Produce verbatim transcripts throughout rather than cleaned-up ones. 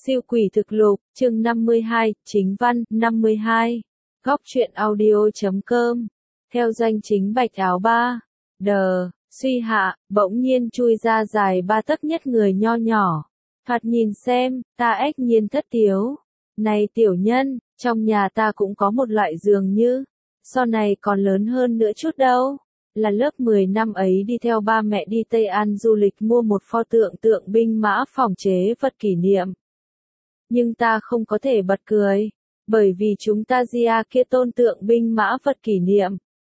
Siêu quỷ thực lục, chương năm mươi hai, chính văn, năm mươi hai. Góc truyện audio chấm com. Theo doanh chính bạch áo ba. Đờ, suy hạ, bỗng nhiên chui ra dài ba tấc nhất người nho nhỏ. Thoạt nhìn xem, ta ếch nhiên thất tiếu. Này tiểu nhân, trong nhà ta cũng có một loại giường như, so này còn lớn hơn nữa chút đâu. Là lớp mười năm ấy đi theo ba mẹ đi Tây An du lịch mua một pho tượng tượng binh mã phòng chế vật kỷ niệm. Nhưng ta không có thể bật cười, bởi vì chúng ta gia kia tôn tượng binh mã vật kỷ niệm.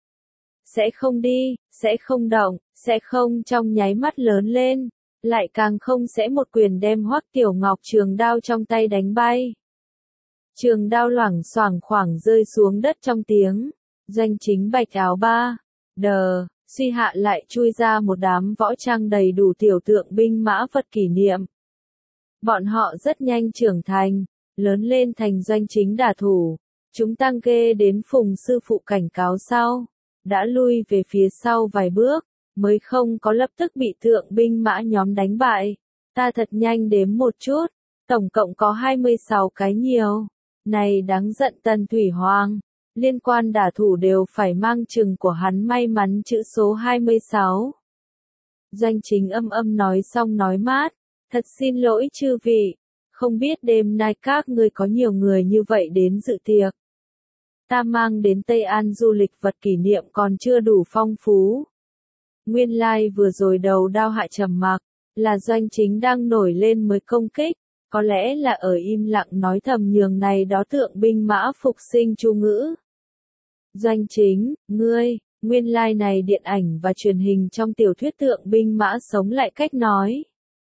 Sẽ không đi, sẽ không động, sẽ không trong nháy mắt lớn lên, lại càng không sẽ một quyền đem Hoắc Tiểu Ngọc trường đao trong tay đánh bay. Trường đao loảng xoảng khoảng rơi xuống đất trong tiếng, doanh chính bạch áo ba. Đờ, suy hạ lại chui ra một đám võ trang đầy đủ tiểu tượng binh mã vật kỷ niệm. Bọn họ rất nhanh trưởng thành, lớn lên thành doanh chính đả thủ. Chúng tăng ghê đến Phùng sư phụ cảnh cáo sau, đã lui về phía sau vài bước, mới không có lập tức bị tượng binh mã nhóm đánh bại. Ta thật nhanh đếm một chút, tổng cộng có hai mươi sáu cái nhiều. Này đáng giận Tần Thủy Hoàng, liên quan đả thủ đều phải mang chừng của hắn may mắn chữ số hai mươi sáu. Doanh chính âm âm nói xong nói mát. Thật xin lỗi chư vị, không biết đêm nay các ngươi có nhiều người như vậy đến dự tiệc. Ta mang đến Tây An du lịch vật kỷ niệm còn chưa đủ phong phú. Nguyên lai like vừa rồi đầu đao hạ trầm mặc, là doanh chính đang nổi lên mới công kích, có lẽ là ở im lặng nói thầm nhường này đó tượng binh mã phục sinh chu ngữ. Doanh chính, ngươi, nguyên lai like này điện ảnh và truyền hình trong tiểu thuyết tượng binh mã sống lại cách nói.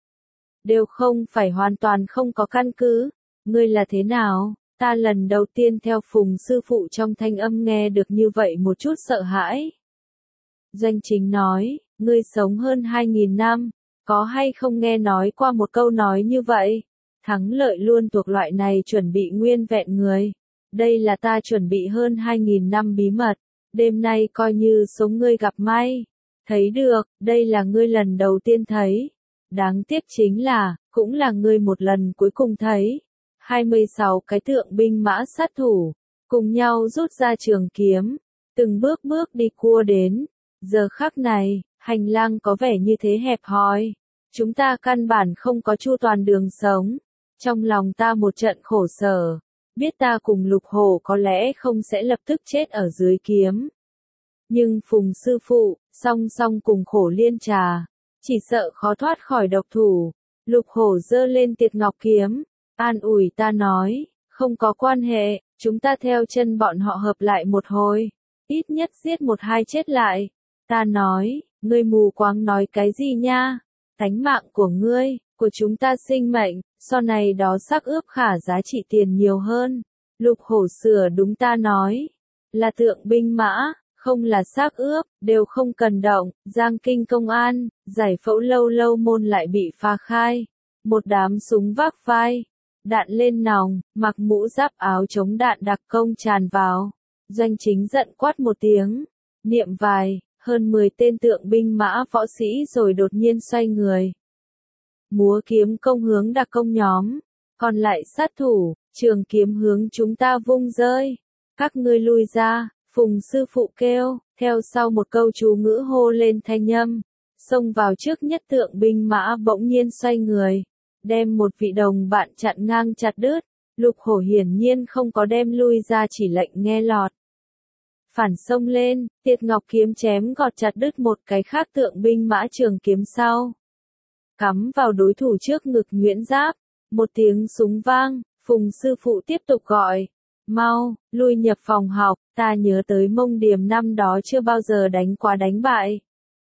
Đều không phải hoàn toàn không có căn cứ. Ngươi là thế nào? Ta lần đầu tiên theo Phùng sư phụ trong thanh âm nghe được như vậy một chút sợ hãi. Doanh chính nói, ngươi sống hơn hai nghìn năm, có hay không nghe nói qua một câu nói như vậy? Thắng lợi luôn thuộc loại này chuẩn bị nguyên vẹn người. Đây là ta chuẩn bị hơn hai nghìn năm bí mật, đêm nay coi như số ngươi gặp may. Thấy được, đây là ngươi lần đầu tiên thấy. Đáng tiếc chính là, cũng là ngươi một lần cuối cùng thấy. hai mươi sáu cái tượng binh mã sát thủ, cùng nhau rút ra trường kiếm, từng bước bước đi cua đến. Giờ khắc này, hành lang có vẻ như thế hẹp hòi. Chúng ta căn bản không có chu toàn đường sống. Trong lòng ta một trận khổ sở. Biết ta cùng Lục Hổ có lẽ không sẽ lập tức chết ở dưới kiếm. Nhưng Phùng sư phụ, song song cùng Khổ Liên Trà. Chỉ sợ khó thoát khỏi độc thủ. Lục Hổ giơ lên Tiệt Ngọc kiếm, an ủi ta nói, không có quan hệ, chúng ta theo chân bọn họ hợp lại một hồi, ít nhất giết một hai chết lại. Ta nói, ngươi mù quáng nói cái gì nha? Tánh mạng của ngươi, của chúng ta sinh mệnh, sau này đó xác ướp khả giá trị tiền nhiều hơn. Lục Hổ sửa đúng ta nói, là tượng binh mã. Không là xác ướp, đều không cần động. Giang Kinh công an, giải phẫu lâu lâu môn lại bị phá khai. Một đám súng vác vai, đạn lên nòng, mặc mũ giáp áo chống đạn đặc công tràn vào. Doanh chính giận quát một tiếng, niệm vài, hơn mười tên tượng binh mã võ sĩ rồi đột nhiên xoay người. Múa kiếm công hướng đặc công nhóm, còn lại sát thủ, trường kiếm hướng chúng ta vung rơi. Các ngươi lui ra. Phùng sư phụ kêu, theo sau một câu chú ngữ hô lên thanh âm, xông vào trước nhất tượng binh mã bỗng nhiên xoay người, đem một vị đồng bạn chặn ngang chặt đứt. Lục Hổ hiển nhiên không có đem lui ra chỉ lệnh nghe lọt. Phản xông lên, Tiệt Ngọc kiếm chém gọt chặt đứt một cái khác tượng binh mã trường kiếm sau. Cắm vào đối thủ trước ngực nhuyễn giáp, một tiếng súng vang, Phùng sư phụ tiếp tục gọi. Mau, lui nhập phòng học, ta nhớ tới Mông Điềm năm đó chưa bao giờ đánh quá đánh bại.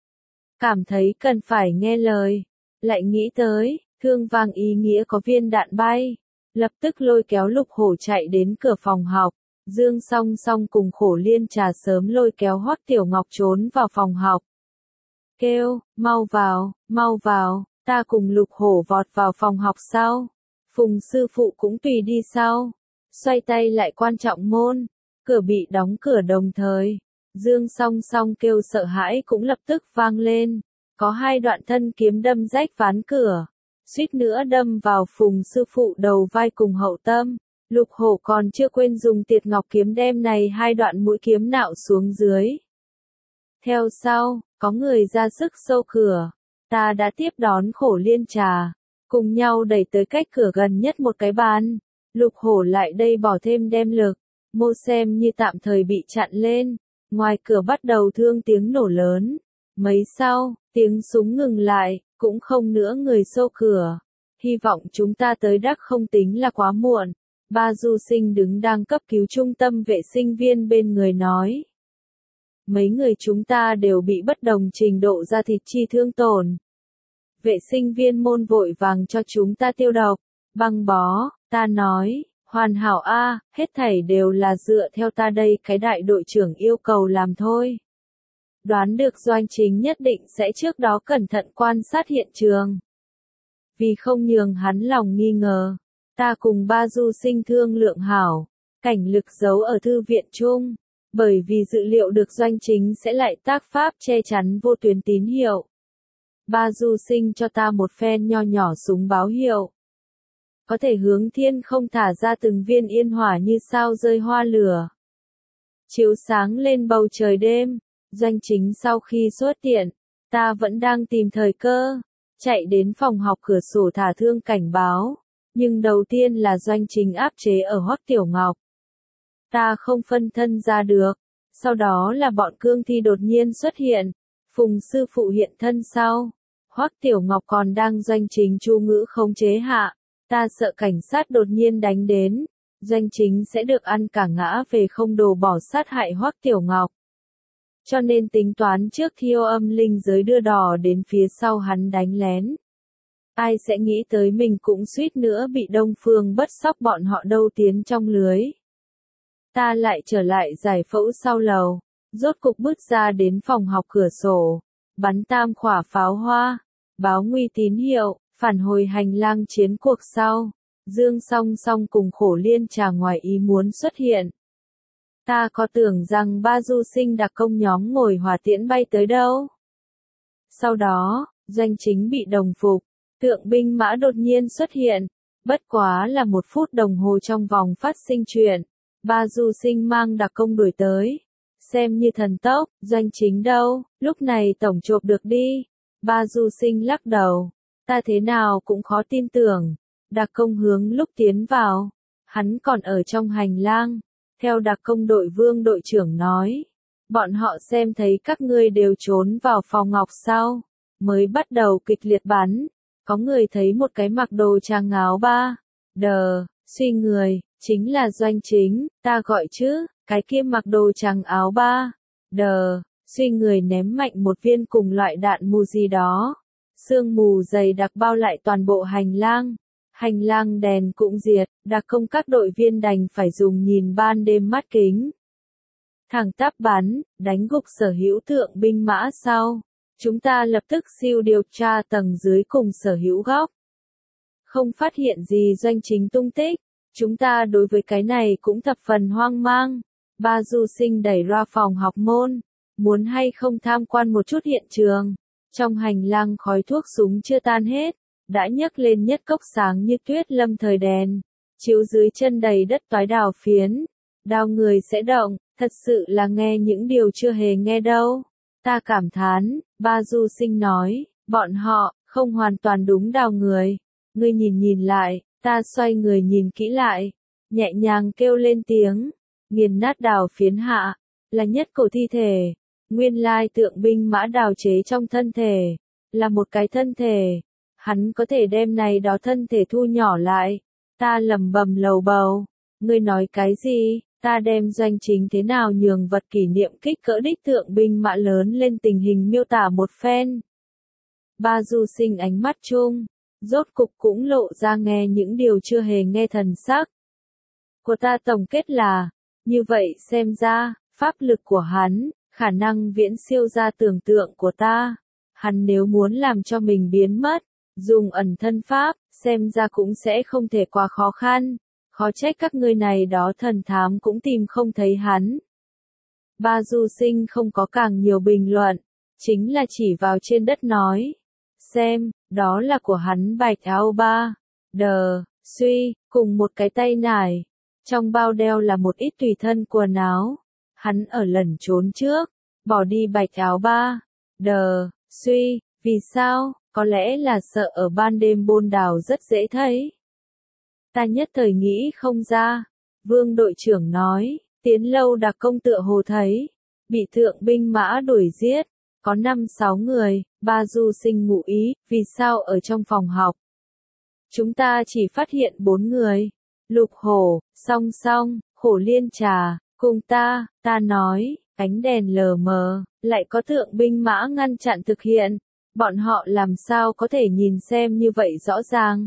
Cảm thấy cần phải nghe lời, lại nghĩ tới, thương vang ý nghĩa có viên đạn bay. Lập tức lôi kéo Lục Hổ chạy đến cửa phòng học, Dương song song cùng Khổ Liên Trà sớm lôi kéo Hoắc Tiểu Ngọc trốn vào phòng học. Kêu, mau vào, mau vào, ta cùng Lục Hổ vọt vào phòng học sau. Phùng sư phụ cũng tùy đi sau. Xoay tay lại quan trọng môn, cửa bị đóng cửa đồng thời. Dương song song kêu sợ hãi cũng lập tức vang lên. Có hai đoạn thân kiếm đâm rách ván cửa. suýt nữa đâm vào Phùng sư phụ đầu vai cùng hậu tâm. Lục Hổ còn chưa quên dùng Tiệt Ngọc kiếm đem này hai đoạn mũi kiếm nạo xuống dưới. Theo sau, có người ra sức xô cửa. Ta đã tiếp đón Khổ Liên Trà, cùng nhau đẩy tới cách cửa gần nhất một cái bàn. Lục Hổ lại đây bỏ thêm đem lực, mô xem như tạm thời bị chặn lên. Ngoài cửa bắt đầu thương tiếng nổ lớn. Mấy sau, tiếng súng ngừng lại, cũng không nữa người xô cửa. Hy vọng chúng ta tới đắc không tính là quá muộn. Ba du sinh đứng đang cấp cứu trung tâm vệ sinh viên bên người nói. Mấy người chúng ta đều bị bất đồng trình độ da thịt chi thương tổn. Vệ sinh viên môn vội vàng cho chúng ta tiêu độc, băng bó, ta nói, hoàn hảo a, hết thảy đều là dựa theo ta đây cái đại đội trưởng yêu cầu làm thôi. Đoán được Doanh Chính nhất định sẽ trước đó cẩn thận quan sát hiện trường. Vì không nhường hắn lòng nghi ngờ, ta cùng ba du sinh thương lượng hảo, cảnh lực giấu ở thư viện chung, bởi vì dự liệu được Doanh Chính sẽ lại tác pháp che chắn vô tuyến tín hiệu. Ba du sinh cho ta một phen nho nhỏ súng báo hiệu. Có thể hướng thiên không thả ra từng viên yên hỏa như sao rơi hoa lửa. Chiếu sáng lên bầu trời đêm, Doanh Chính sau khi xuất hiện, ta vẫn đang tìm thời cơ, chạy đến phòng học cửa sổ thả thương cảnh báo. Nhưng đầu tiên là Doanh Chính áp chế ở Hoắc Tiểu Ngọc. Ta không phân thân ra được. Sau đó là bọn cương thi đột nhiên xuất hiện. Phùng sư phụ hiện thân sau. Hoắc Tiểu Ngọc còn đang Doanh Chính chu ngữ khống chế hạ. Ta sợ cảnh sát đột nhiên đánh đến. Doanh Chính sẽ được ăn cả ngã về không đổ bỏ sát hại Hoắc Tiểu Ngọc. Cho nên tính toán trước thiêu âm linh giới đưa đỏ đến phía sau hắn đánh lén. Ai sẽ nghĩ tới mình cũng suýt nữa bị Đông Phương Bất Sóc bọn họ đâu tiến trong lưới. Ta lại trở lại giải phẫu sau lầu, rốt cục bước ra đến phòng học cửa sổ, bắn tam khỏa pháo hoa, báo nguy tín hiệu, phản hồi hành lang chiến cuộc sau. Dương song song cùng Khổ Liên Trà ngoài ý muốn xuất hiện. Ta có tưởng rằng ba du sinh đặc công nhóm ngồi hỏa tiễn bay tới đâu. Sau đó, Doanh Chính bị đồng phục. Tượng binh mã đột nhiên xuất hiện, bất quá là một phút đồng hồ trong vòng phát sinh chuyện. Ba du sinh mang đặc công đuổi tới, xem như thần tốc. Doanh Chính đâu, lúc này tổng chộp được đi. Ba du sinh lắc đầu, ta thế nào cũng khó tin tưởng. Đặc công hướng lúc tiến vào, hắn còn ở trong hành lang. Theo đặc công đội Vương đội trưởng nói, bọn họ xem thấy các ngươi đều trốn vào phòng ngọc sau, mới bắt đầu kịch liệt bắn. Có người thấy một cái mặc đồ trang áo ba, đờ, suy người, chính là Doanh Chính, ta gọi chứ, cái kia mặc đồ trang áo ba, đờ, suy người ném mạnh một viên cùng loại đạn mù gì đó. Sương mù dày đặc bao lại toàn bộ hành lang, hành lang đèn cũng diệt, đặc công các đội viên đành phải dùng nhìn ban đêm mắt kính. Thẳng tắp bắn, đánh gục sở hữu tượng binh mã sau. Chúng ta lập tức siêu điều tra tầng dưới cùng sở hữu góc. Không phát hiện gì Doanh Chính tung tích. Chúng ta đối với cái này cũng thập phần hoang mang. Ba du sinh đẩy ra phòng học môn. Muốn hay không tham quan một chút hiện trường. Trong hành lang khói thuốc súng chưa tan hết. Đã nhấc lên nhất cốc sáng như tuyết lâm thời đèn. Chiếu dưới chân đầy đất toái đào phiến. Đào người sẽ động. Thật sự là nghe những điều chưa hề nghe đâu. Ta cảm thán, ba du sinh nói, bọn họ, không hoàn toàn đúng đào người. Ngươi nhìn nhìn lại, ta xoay người nhìn kỹ lại, nhẹ nhàng kêu lên tiếng, nghiền nát đào phiến hạ, là nhất cổ thi thể. Nguyên lai tượng binh mã đào chế trong thân thể, là một cái thân thể. Hắn có thể đem này đó thân thể thu nhỏ lại. Ta lầm bầm lầu bầu, ngươi nói cái gì? Ta đem Doanh Chính thế nào nhường vật kỷ niệm kích cỡ đích tượng binh mã lớn lên tình hình miêu tả một phen. Ba du sinh ánh mắt chung, rốt cục cũng lộ ra nghe những điều chưa hề nghe thần sắc. Của ta tổng kết là, như vậy xem ra, pháp lực của hắn, khả năng viễn siêu ra tưởng tượng của ta. Hắn nếu muốn làm cho mình biến mất, dùng ẩn thân pháp, xem ra cũng sẽ không thể quá khó khăn. Khó trách các ngươi này đó thần thám cũng tìm không thấy hắn. Ba du sinh không có càng nhiều bình luận, chính là chỉ vào trên đất nói. xem, đó là của hắn bạch áo ba. Đờ, suy, cùng một cái tay nải. Trong bao đeo là một ít tùy thân quần áo. Hắn ở lần trốn trước, bỏ đi bạch áo ba. Đờ, suy, vì sao? Có lẽ là sợ ở ban đêm bôn đào rất dễ thấy. Ta nhất thời nghĩ không ra. Vương đội trưởng nói, Tiến Lâu Đặc Công tựa hồ thấy, bị thượng binh mã đuổi giết, có năm sáu người, ba du sinh ngụ ý, vì sao ở trong phòng học. Chúng ta chỉ phát hiện bốn người, Lục Hổ, Song Song, Hổ Liên Trà, cùng ta, ta nói, ánh đèn lờ mờ, lại có thượng binh mã ngăn chặn thực hiện, bọn họ làm sao có thể nhìn xem như vậy rõ ràng.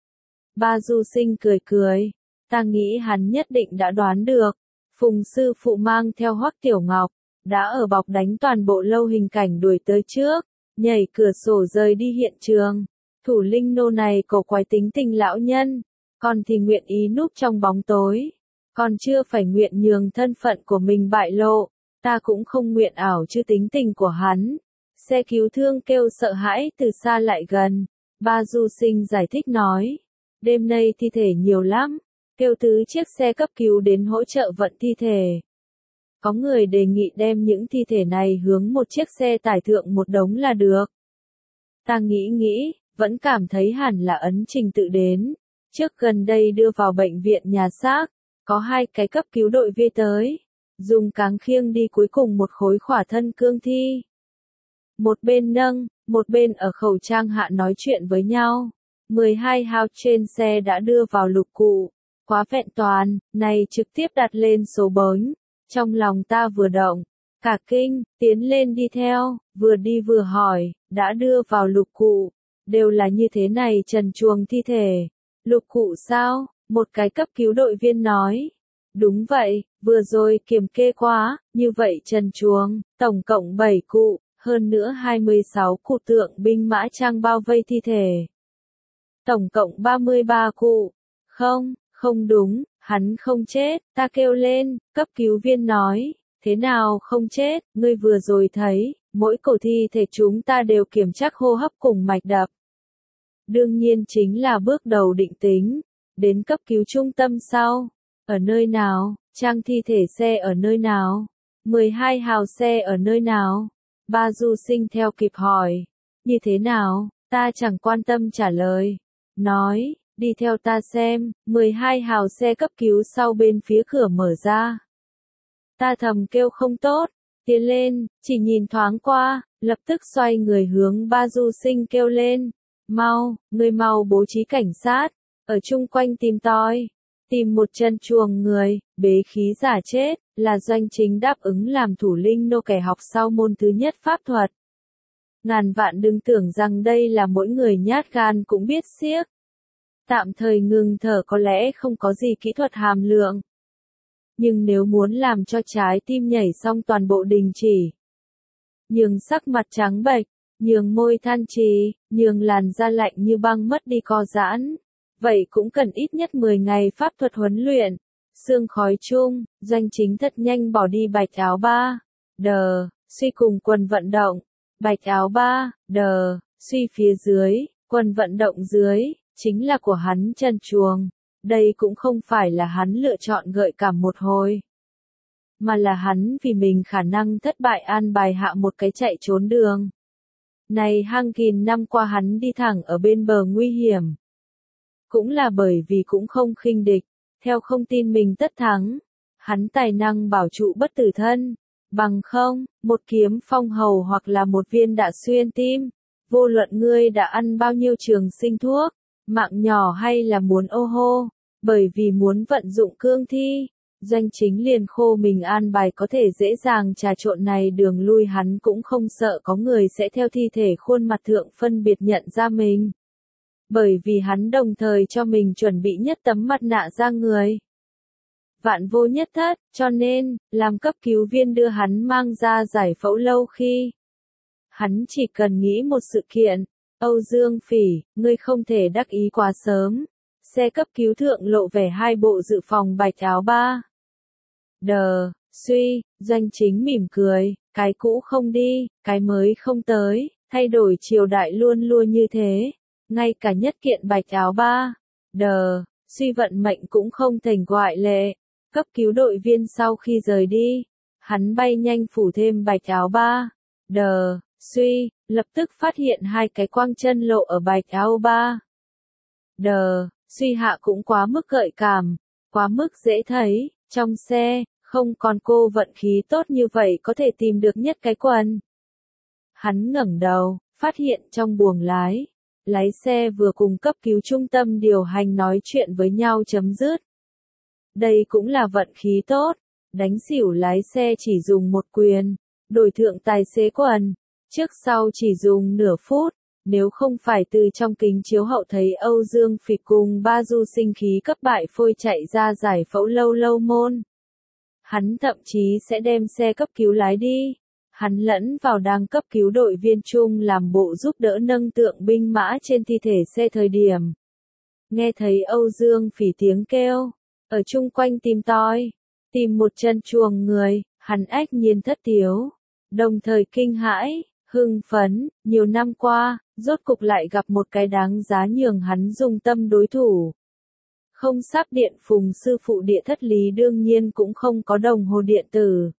Ba du sinh cười cười, ta nghĩ hắn nhất định đã đoán được, Phùng sư phụ mang theo Hoắc Tiểu Ngọc, đã ở bọc đánh toàn bộ lâu hình cảnh đuổi tới trước, nhảy cửa sổ rời đi hiện trường. Thủ linh nô này cổ quái tính tình lão nhân, còn thì nguyện ý núp trong bóng tối, còn chưa phải nguyện nhường thân phận của mình bại lộ, ta cũng không nguyện ảo chứ tính tình của hắn. Xe cứu thương kêu sợ hãi từ xa lại gần, ba du sinh giải thích nói, đêm nay thi thể nhiều lắm, kêu tứ chiếc xe cấp cứu đến hỗ trợ vận thi thể. Có người đề nghị đem những thi thể này hướng một chiếc xe tải thượng một đống là được. Ta nghĩ nghĩ, vẫn cảm thấy hẳn là ấn trình tự đến. Trước gần đây đưa vào bệnh viện nhà xác, có hai cái cấp cứu đội vi tới, dùng cáng khiêng đi cuối cùng một khối khỏa thân cương thi. Một bên nâng, một bên ở khẩu trang hạ nói chuyện với nhau. mười hai hào trên xe đã đưa vào lục cụ, quá vẹn toàn, này trực tiếp đặt lên số bốn. Trong lòng ta vừa động, cả kinh, tiến lên đi theo, vừa đi vừa hỏi, đã đưa vào lục cụ, đều là như thế này trần truồng thi thể. Lục cụ sao? Một cái cấp cứu đội viên nói. Đúng vậy, vừa rồi kiểm kê quá, như vậy trần truồng, tổng cộng bảy cụ, hơn nữa hai mươi sáu cụ tượng binh mã trang bao vây thi thể. Tổng cộng ba mươi ba cụ. Không, không đúng, hắn không chết, ta kêu lên, cấp cứu viên nói, thế nào không chết, ngươi vừa rồi thấy, mỗi cổ thi thể chúng ta đều kiểm tra hô hấp cùng mạch đập. Đương nhiên chính là bước đầu định tính, đến cấp cứu trung tâm sau, ở nơi nào, trang thi thể xe ở nơi nào, mười hai hào xe ở nơi nào, ba du sinh theo kịp hỏi, như thế nào, ta chẳng quan tâm trả lời, nói, đi theo ta xem, mười hai hào xe cấp cứu sau bên phía cửa mở ra. Ta thầm kêu không tốt, tiến lên, chỉ nhìn thoáng qua, lập tức xoay người hướng ba du sinh kêu lên, mau, người mau bố trí cảnh sát, ở chung quanh tìm tòi, tìm một chân chuồng người, bế khí giả chết, là Doanh Chính đáp ứng làm thủ linh nô kẻ học sau môn thứ nhất pháp thuật. Ngàn vạn đừng tưởng rằng đây là mỗi người nhát gan cũng biết xiếc. Tạm thời ngừng thở có lẽ không có gì kỹ thuật hàm lượng. Nhưng nếu muốn làm cho trái tim nhảy xong toàn bộ đình chỉ, nhường sắc mặt trắng bệch, nhường môi than trì, nhường làn da lạnh như băng mất đi co giãn, vậy cũng cần ít nhất mười ngày pháp thuật huấn luyện. Sương khói chung, Doanh Chính thật nhanh bỏ đi bạch áo ba, đờ, suy cùng quần vận động, bạch áo ba, đờ, suy phía dưới, quần vận động dưới, chính là của hắn trần truồng. Đây cũng không phải là hắn lựa chọn gợi cảm một hồi, mà là hắn vì mình khả năng thất bại an bài hạ một cái chạy trốn đường. Này hàng nghìn năm qua hắn đi thẳng ở bên bờ nguy hiểm. Cũng là bởi vì cũng không khinh địch, theo không tin mình tất thắng. Hắn tài năng bảo trụ bất tử thân, bằng không, một kiếm phong hầu hoặc là một viên đạn xuyên tim. Vô luận ngươi đã ăn bao nhiêu trường sinh thuốc, mạng nhỏ hay là muốn ô hô, bởi vì muốn vận dụng cương thi, Doanh Chính liền khô mình an bài có thể dễ dàng trà trộn này đường lui, hắn cũng không sợ có người sẽ theo thi thể khuôn mặt thượng phân biệt nhận ra mình. Bởi vì hắn đồng thời cho mình chuẩn bị nhất tấm mặt nạ da người. Vạn vô nhất thất, cho nên, làm cấp cứu viên đưa hắn mang ra giải phẫu lâu khi. Hắn chỉ cần nghĩ một sự kiện, Âu Dương Phỉ, ngươi không thể đắc ý quá sớm. Xe cấp cứu thượng lộ vẻ hai bộ dự phòng bạch áo ba. Đờ, suy, Doanh Chính mỉm cười, cái cũ không đi, cái mới không tới, Thay đổi triều đại luôn luôn như thế, ngay cả nhất kiện bạch áo ba, đờ, suy vận mệnh cũng không thành ngoại lệ. Cấp cứu đội viên sau khi rời đi, hắn bay nhanh phủ thêm bạch áo ba, đờ, suy, lập tức phát hiện hai cái quang chân lộ ở bạch áo ba, đờ, suy hạ cũng quá mức gợi cảm, quá mức dễ thấy, trong xe, không còn cô vận khí tốt như vậy có thể tìm được nhất cái quần. Hắn ngẩng đầu, phát hiện trong buồng lái, lái xe vừa cùng cấp cứu trung tâm điều hành nói chuyện với nhau chấm dứt. Đây cũng là vận khí tốt, đánh xỉu lái xe chỉ dùng một quyền, đổi thượng tài xế quần, trước sau chỉ dùng nửa phút, nếu không phải từ trong kính chiếu hậu thấy Âu Dương Phỉ cùng ba du sinh khí cấp bại phôi chạy ra giải phẫu lâu lâu môn. Hắn thậm chí sẽ đem xe cấp cứu lái đi. Hắn lẫn vào đang cấp cứu đội viên chung làm bộ giúp đỡ nâng tượng binh mã trên thi thể xe thời điểm. Nghe thấy Âu Dương Phỉ tiếng kêu, ở chung quanh tìm tòi, tìm một chân chuồng người, hắn ách nhiên thất tiếu, đồng thời kinh hãi, hưng phấn, nhiều năm qua, rốt cục lại gặp một cái đáng giá nhường hắn dùng tâm đối thủ. Không sắp điện phùng sư phụ địa thất lý đương nhiên cũng không có đồng hồ điện tử.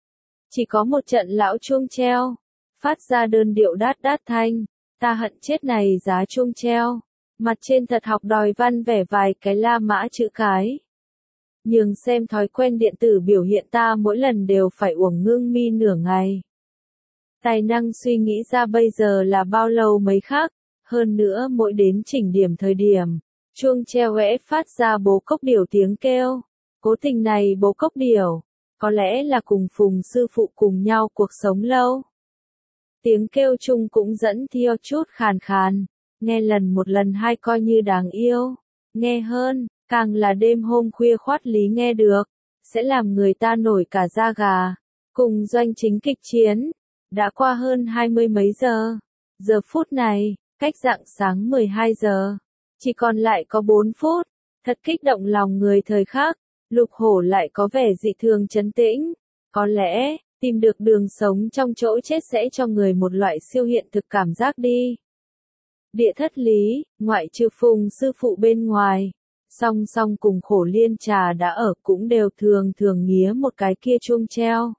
Chỉ có một trận lão chuông treo, phát ra đơn điệu đát đát thanh, ta hận chết này giá chuông treo, mặt trên thật học đòi văn vẻ vài cái La Mã chữ cái. Nhường xem thói quen điện tử biểu hiện ta mỗi lần đều phải uổng ngưng mi nửa ngày. Tài năng suy nghĩ ra bây giờ là bao lâu mấy khắc, hơn nữa mỗi đến chỉnh điểm thời điểm, chuông treo vẽ phát ra bố cốc điểu tiếng kêu, cố tình này bố cốc điểu. Có lẽ là cùng phùng sư phụ cùng nhau cuộc sống lâu. Tiếng kêu chung cũng dẫn theo chút khàn khàn, nghe lần một lần hai coi như đáng yêu, nghe hơn, càng là đêm hôm khuya khoát lý nghe được, sẽ làm người ta nổi cả da gà. Cùng doanh chính kịch chiến, đã qua hơn hai mươi mấy giờ, giờ phút này, cách rạng sáng mười hai giờ, chỉ còn lại có bốn phút, thật kích động lòng người thời khắc. Lục Hổ lại có vẻ dị thường trấn tĩnh, có lẽ, tìm được đường sống trong chỗ chết sẽ cho người một loại siêu hiện thực cảm giác đi. Địa thất lý, ngoại trừ phùng sư phụ bên ngoài, song song cùng Khổ Liên Trà đã ở cũng đều thường thường nghía một cái kia chuông treo.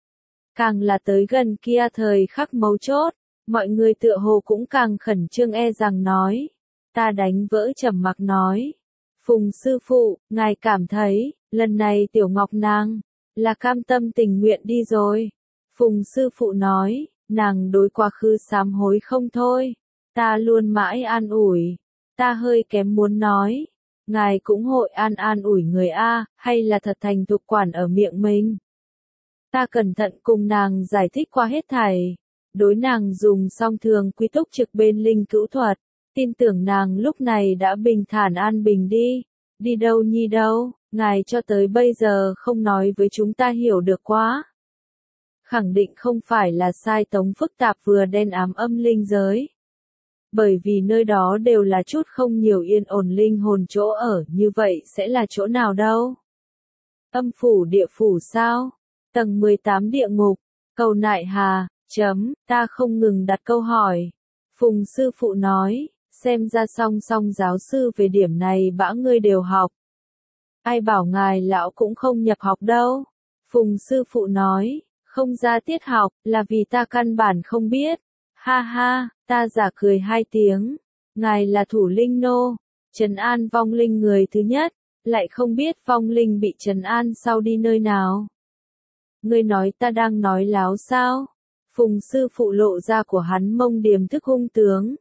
Càng là tới gần kia thời khắc mấu chốt, mọi người tựa hồ cũng càng khẩn trương e rằng nói, ta đánh vỡ trầm mặc nói. Phùng sư phụ, ngài cảm thấy, lần này tiểu ngọc nàng, là cam tâm tình nguyện đi rồi. Phùng sư phụ nói, nàng đối quá khứ sám hối không thôi. Ta luôn mãi an ủi. Ta hơi kém muốn nói. Ngài cũng hội an an ủi người A, hay là thật thành thục quản ở miệng mình. Ta cẩn thận cùng nàng giải thích qua hết thảy. Đối nàng dùng song thường quy túc trực bên linh cữu thuật. Tin tưởng nàng lúc này đã bình thản an bình đi. Đi đâu nhi đâu, ngài cho tới bây giờ không nói với chúng ta hiểu được quá. Khẳng định không phải là sai tống phức tạp vừa đen ám âm linh giới. Bởi vì nơi đó đều là chút không nhiều yên ổn linh hồn chỗ ở, như vậy sẽ là chỗ nào đâu? Âm phủ địa phủ sao? Tầng mười tám địa ngục, cầu nại hà, chấm, ta không ngừng đặt câu hỏi. Phùng sư phụ nói. Xem ra song song giáo sư về điểm này bã ngươi đều học. Ai bảo ngài lão cũng không nhập học đâu. Phùng sư phụ nói, không ra tiết học, là vì ta căn bản không biết. Ha ha, ta giả cười hai tiếng. Ngài là thủ linh nô, trấn an vong linh người thứ nhất, lại không biết vong linh bị trấn an sau đi nơi nào. Ngươi nói ta đang nói láo sao? Phùng sư phụ lộ ra của hắn mông điềm thức hung tướng.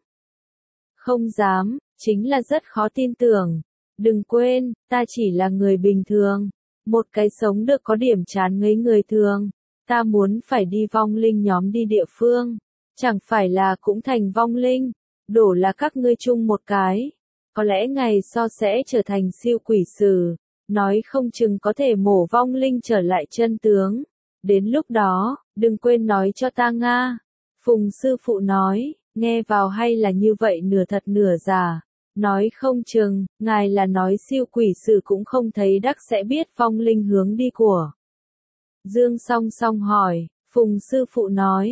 Không dám, chính là rất khó tin tưởng. Đừng quên, ta chỉ là người bình thường. Một cái sống được có điểm chán ngấy người thường. Ta muốn phải đi vong linh nhóm đi địa phương. Chẳng phải là cũng thành vong linh. Đổ là các ngươi chung một cái. Có lẽ ngày sau sẽ trở thành siêu quỷ sử. Nói không chừng có thể mổ vong linh trở lại chân tướng. Đến lúc đó, đừng quên nói cho ta Nga. Phùng sư phụ nói. Nghe vào hay là như vậy nửa thật nửa giả. Nói không chừng, ngài là nói siêu quỷ sử cũng không thấy đắc sẽ biết vong linh hướng đi của. Dương song song hỏi, Phùng sư phụ nói,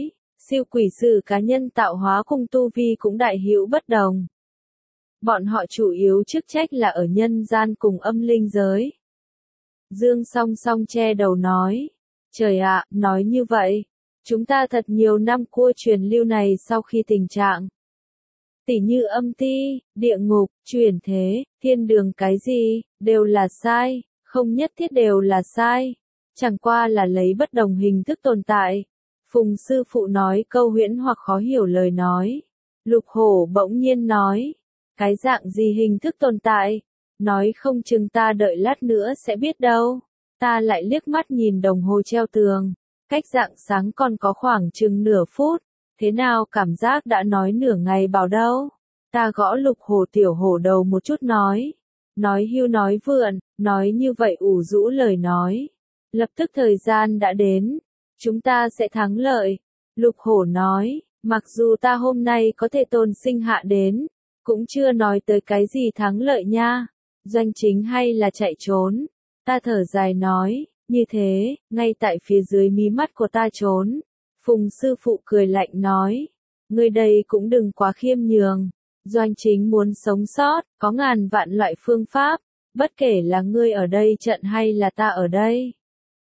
Siêu quỷ sử cá nhân tạo hóa cùng tu vi cũng đại hữu bất đồng. Bọn họ chủ yếu chức trách là ở nhân gian cùng âm linh giới. Dương song song che đầu nói. Trời ạ, nói như vậy. Chúng ta thật nhiều năm cua truyền lưu này sau khi tình trạng. Tỉ như âm ti, địa ngục, chuyển thế, thiên đường cái gì, đều là sai, không nhất thiết đều là sai. Chẳng qua là lấy bất đồng hình thức tồn tại. Phùng sư phụ nói câu huyễn hoặc khó hiểu lời nói. Lục hổ bỗng nhiên nói. Cái dạng gì hình thức tồn tại? Nói không chừng ta đợi lát nữa sẽ biết đâu. Ta lại liếc mắt nhìn đồng hồ treo tường. Cách rạng sáng còn có khoảng chừng nửa phút. Thế nào cảm giác đã nói nửa ngày bảo đâu? Ta gõ lục hổ tiểu hổ đầu một chút nói. Nói hưu nói vượn, nói như vậy ủ rũ lời nói. Lập tức thời gian đã đến. Chúng ta sẽ thắng lợi. Lục hổ nói, mặc dù ta hôm nay có thể tồn sinh hạ đến, cũng chưa nói tới cái gì thắng lợi nha. Doanh chính hay là chạy trốn. Ta thở dài nói, như thế, ngay tại phía dưới mí mắt của ta trốn. Phùng sư phụ cười lạnh nói, ngươi đây cũng đừng quá khiêm nhường. Doanh chính muốn sống sót, có ngàn vạn loại phương pháp, bất kể là ngươi ở đây trận hay là ta ở đây.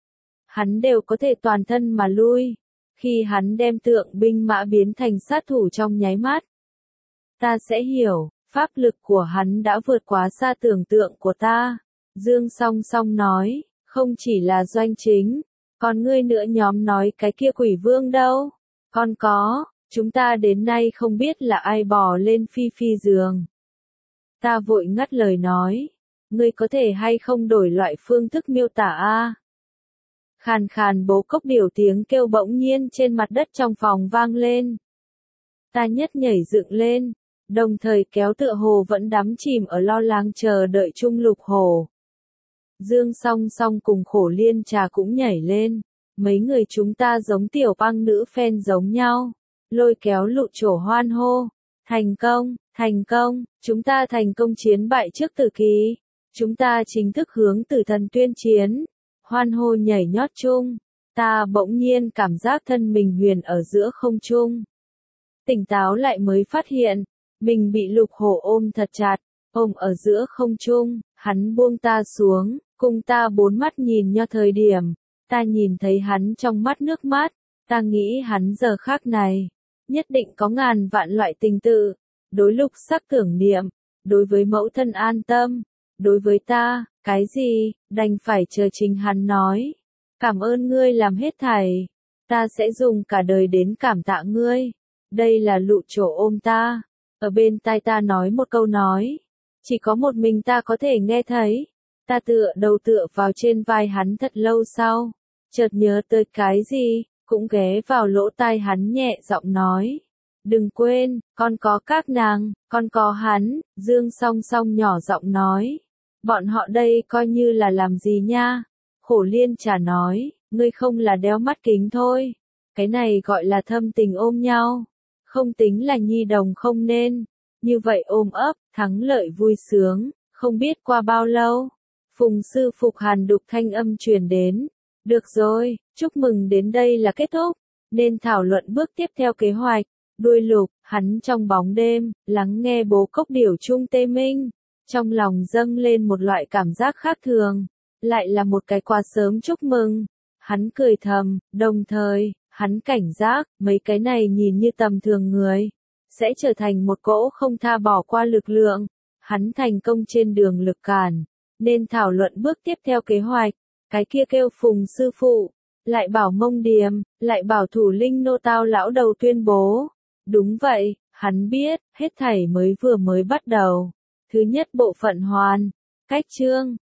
Hắn đều có thể toàn thân mà lui, khi hắn đem tượng binh mã biến thành sát thủ trong nháy mắt. Ta sẽ hiểu, pháp lực của hắn đã vượt quá xa tưởng tượng của ta. Dương song song nói, không chỉ là Doanh chính, còn ngươi nữa nhóm nói cái kia quỷ vương đâu. Còn có, chúng ta đến nay không biết là ai bò lên phi phi giường. Ta vội ngắt lời nói, ngươi có thể hay không đổi loại phương thức miêu tả a? Khàn khàn bố cốc điểu tiếng kêu bỗng nhiên trên mặt đất trong phòng vang lên. Ta nhất nhảy dựng lên, đồng thời kéo tựa hồ vẫn đắm chìm ở lo lắng chờ đợi chung lục hổ. Dương song song cùng khổ liên trà cũng nhảy lên, mấy người chúng ta giống tiểu băng nữ phen giống nhau, lôi kéo lụ trổ hoan hô. Thành công, thành công, chúng ta thành công chiến bại trước tử kỳ, chúng ta chính thức hướng tử thần tuyên chiến. Hoan hô nhảy nhót chung, ta bỗng nhiên cảm giác thân mình huyền ở giữa không trung. Tỉnh táo lại mới phát hiện, mình bị lục hổ ôm thật chặt, ôm ở giữa không trung, hắn buông ta xuống, cùng ta bốn mắt nhìn nhau thời điểm, ta nhìn thấy hắn trong mắt nước mắt, ta nghĩ hắn giờ khác này, nhất định có ngàn vạn loại tình tự, đối lục sắc tưởng niệm, đối với mẫu thân an tâm, đối với ta, cái gì, đành phải chờ chính hắn nói. Cảm ơn ngươi làm hết thảy, ta sẽ dùng cả đời đến cảm tạ ngươi. Đây là lụ trổ ôm ta, ở bên tai ta nói một câu nói, chỉ có một mình ta có thể nghe thấy. Ta tựa đầu tựa vào trên vai hắn thật lâu sau, chợt nhớ tới cái gì, cũng ghé vào lỗ tai hắn nhẹ giọng nói. Đừng quên, con có các nàng, con có hắn. Dương song song nhỏ giọng nói. Bọn họ đây coi như là làm gì nha? Khổ liên trà nói, ngươi không là đeo mắt kính thôi. Cái này gọi là thâm tình ôm nhau. Không tính là nhi đồng không nên. Như vậy ôm ấp, thắng lợi vui sướng, không biết qua bao lâu. Phùng sư phục hàn đục thanh âm truyền đến. Được rồi, chúc mừng đến đây là kết thúc. Nên thảo luận bước tiếp theo kế hoạch. Đuôi lục, hắn trong bóng đêm, lắng nghe bố cốc điểu trung tê minh. Trong lòng dâng lên một loại cảm giác khác thường. Lại là một cái quà sớm chúc mừng. Hắn cười thầm, đồng thời, hắn cảnh giác, mấy cái này nhìn như tầm thường người. Sẽ trở thành một cỗ không tha bỏ qua lực lượng. Hắn thành công trên đường lực cản. Nên thảo luận bước tiếp theo kế hoạch. Cái kia kêu Phùng sư phụ. Lại bảo Mông Điềm, lại bảo thủ linh nô tao lão đầu tuyên bố. Đúng vậy, hắn biết, hết thảy mới vừa mới bắt đầu. Thứ nhất bộ phận hoàn. Cách chương.